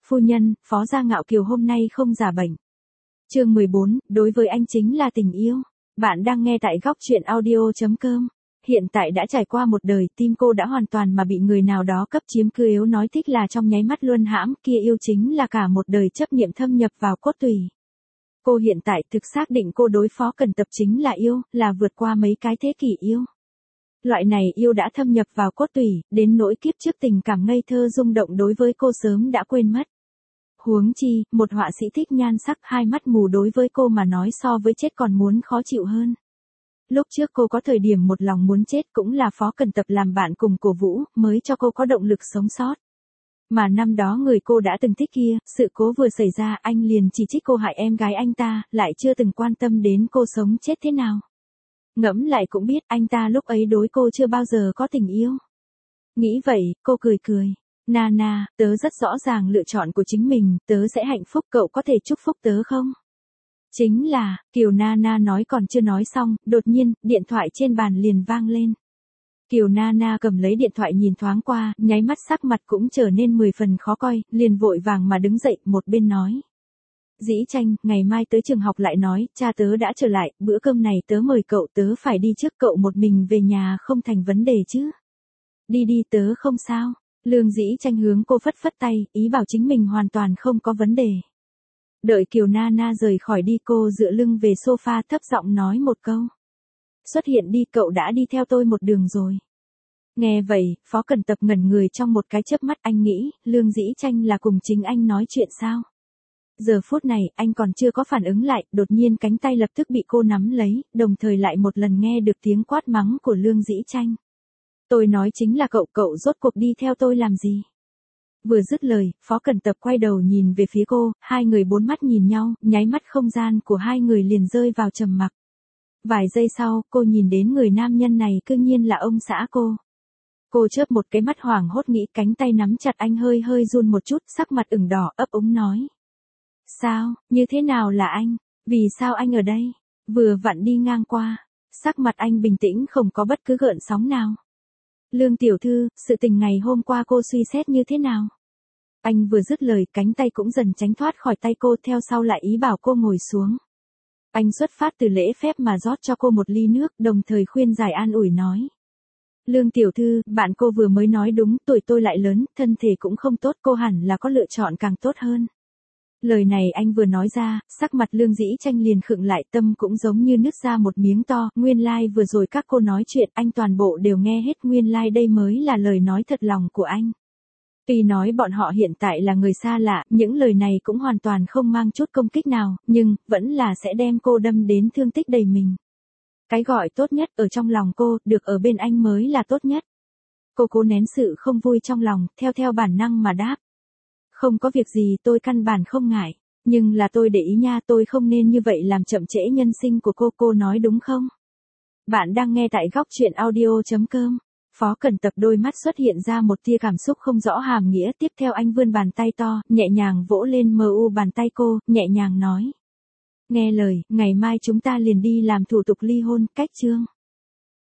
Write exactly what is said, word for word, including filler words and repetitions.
phu nhân, Phó Gia Ngạo Kiều hôm nay không giả bệnh. Chương mười bốn, đối với anh chính là tình yêu. Bạn đang nghe tại góc truyện audio chấm com. Hiện tại đã trải qua một đời, tim cô đã hoàn toàn mà bị người nào đó cấp chiếm cứ, yếu nói thích là trong nháy mắt luân hãm, kia yêu chính là cả một đời chấp niệm thâm nhập vào cốt tủy. Cô hiện tại thực xác định cô đối Phó Cần Tập chính là yêu, là vượt qua mấy cái thế kỷ yêu. Loại này yêu đã thâm nhập vào cốt tủy, đến nỗi kiếp trước tình cảm ngây thơ rung động đối với cô sớm đã quên mất. Huống chi, một họa sĩ thích nhan sắc, hai mắt mù đối với cô mà nói so với chết còn muốn khó chịu hơn. Lúc trước cô có thời điểm một lòng muốn chết cũng là Phó Cần Tập làm bạn cùng cổ vũ, mới cho cô có động lực sống sót. Mà năm đó người cô đã từng thích kia, sự cố vừa xảy ra anh liền chỉ trích cô hại em gái anh ta, lại chưa từng quan tâm đến cô sống chết thế nào. Ngẫm lại cũng biết anh ta lúc ấy đối cô chưa bao giờ có tình yêu. Nghĩ vậy, cô cười cười. Nana, tớ rất rõ ràng lựa chọn của chính mình, tớ sẽ hạnh phúc, cậu có thể chúc phúc tớ không? Chính là, Kiều Nana nói còn chưa nói xong, đột nhiên, điện thoại trên bàn liền vang lên. Kiều Nana cầm lấy điện thoại nhìn thoáng qua, nháy mắt sắc mặt cũng trở nên mười phần khó coi, liền vội vàng mà đứng dậy, một bên nói. Dĩ Tranh, ngày mai tới trường học lại nói, cha tớ đã trở lại, bữa cơm này tớ mời cậu, tớ phải đi trước, cậu một mình về nhà không thành vấn đề chứ. Đi đi, tớ không sao. Lương Dĩ Tranh hướng cô phất phất tay, ý bảo chính mình hoàn toàn không có vấn đề. Đợi Kiều Nana rời khỏi đi, cô dựa lưng về sofa thấp giọng nói một câu. Xuất hiện đi, cậu đã đi theo tôi một đường rồi. Nghe vậy, Phó Cần Tập ngẩn người trong một cái chớp mắt, anh nghĩ, Lương Dĩ Tranh là cùng chính anh nói chuyện sao? Giờ phút này, anh còn chưa có phản ứng lại, đột nhiên cánh tay lập tức bị cô nắm lấy, đồng thời lại một lần nghe được tiếng quát mắng của Lương Dĩ Tranh. Tôi nói chính là cậu, cậu rốt cuộc đi theo tôi làm gì? Vừa dứt lời, Phó Cần Tập quay đầu nhìn về phía cô, hai người bốn mắt nhìn nhau, nháy mắt không gian của hai người liền rơi vào trầm mặc. Vài giây sau, cô nhìn đến người nam nhân này cương nhiên là ông xã cô. Cô chớp một cái mắt hoảng hốt, nghĩ cánh tay nắm chặt anh hơi hơi run một chút, sắc mặt ửng đỏ, ấp úng nói. Sao, như thế nào là anh? Vì sao anh ở đây? Vừa vặn đi ngang qua. Sắc mặt anh bình tĩnh không có bất cứ gợn sóng nào. Lương tiểu thư, sự tình ngày hôm qua cô suy xét như thế nào? Anh vừa dứt lời, cánh tay cũng dần tránh thoát khỏi tay cô, theo sau lại ý bảo cô ngồi xuống. Anh xuất phát từ lễ phép mà rót cho cô một ly nước, đồng thời khuyên giải an ủi nói. Lương tiểu thư, bạn cô vừa mới nói đúng, tuổi tôi lại lớn, thân thể cũng không tốt, cô hẳn là có lựa chọn càng tốt hơn. Lời này anh vừa nói ra, sắc mặt Lương Dĩ Tranh liền khựng lại, tâm cũng giống như nứt ra một miếng to, nguyên lai like vừa rồi các cô nói chuyện, anh toàn bộ đều nghe hết, nguyên lai like đây mới là lời nói thật lòng của anh. Tuy nói bọn họ hiện tại là người xa lạ, những lời này cũng hoàn toàn không mang chút công kích nào, nhưng, vẫn là sẽ đem cô đâm đến thương tích đầy mình. Cái gọi tốt nhất ở trong lòng cô, được ở bên anh mới là tốt nhất. Cô cố nén sự không vui trong lòng, theo theo bản năng mà đáp. Không có việc gì, tôi căn bản không ngại. Nhưng là tôi để ý nha, tôi không nên như vậy làm chậm trễ nhân sinh của cô, cô nói đúng không? Bạn đang nghe tại góc truyện audio chấm com. Phó Cần Tập đôi mắt xuất hiện ra một tia cảm xúc không rõ hàm nghĩa, tiếp theo anh vươn bàn tay to, nhẹ nhàng vỗ lên mờ u bàn tay cô, nhẹ nhàng nói. Nghe lời, ngày mai chúng ta liền đi làm thủ tục ly hôn, cách chương.